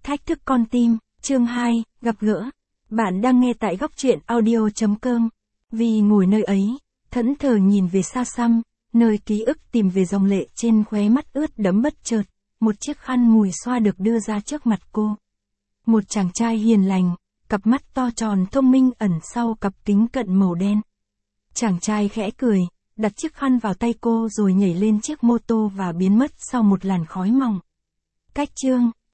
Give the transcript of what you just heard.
Thách thức con tim, chương 2, gặp gỡ. Bạn đang nghe tại góc truyện audio.com. Vì ngồi nơi ấy, thẫn thờ nhìn về xa xăm, nơi ký ức tìm về dòng lệ trên khóe mắt ướt đẫm bất chợt, một chiếc khăn mùi xoa được đưa ra trước mặt cô. Một chàng trai hiền lành, cặp mắt to tròn thông minh ẩn sau cặp kính cận màu đen. Chàng trai khẽ cười, đặt chiếc khăn vào tay cô rồi nhảy lên chiếc mô tô và biến mất sau một làn khói mỏng. Cách chương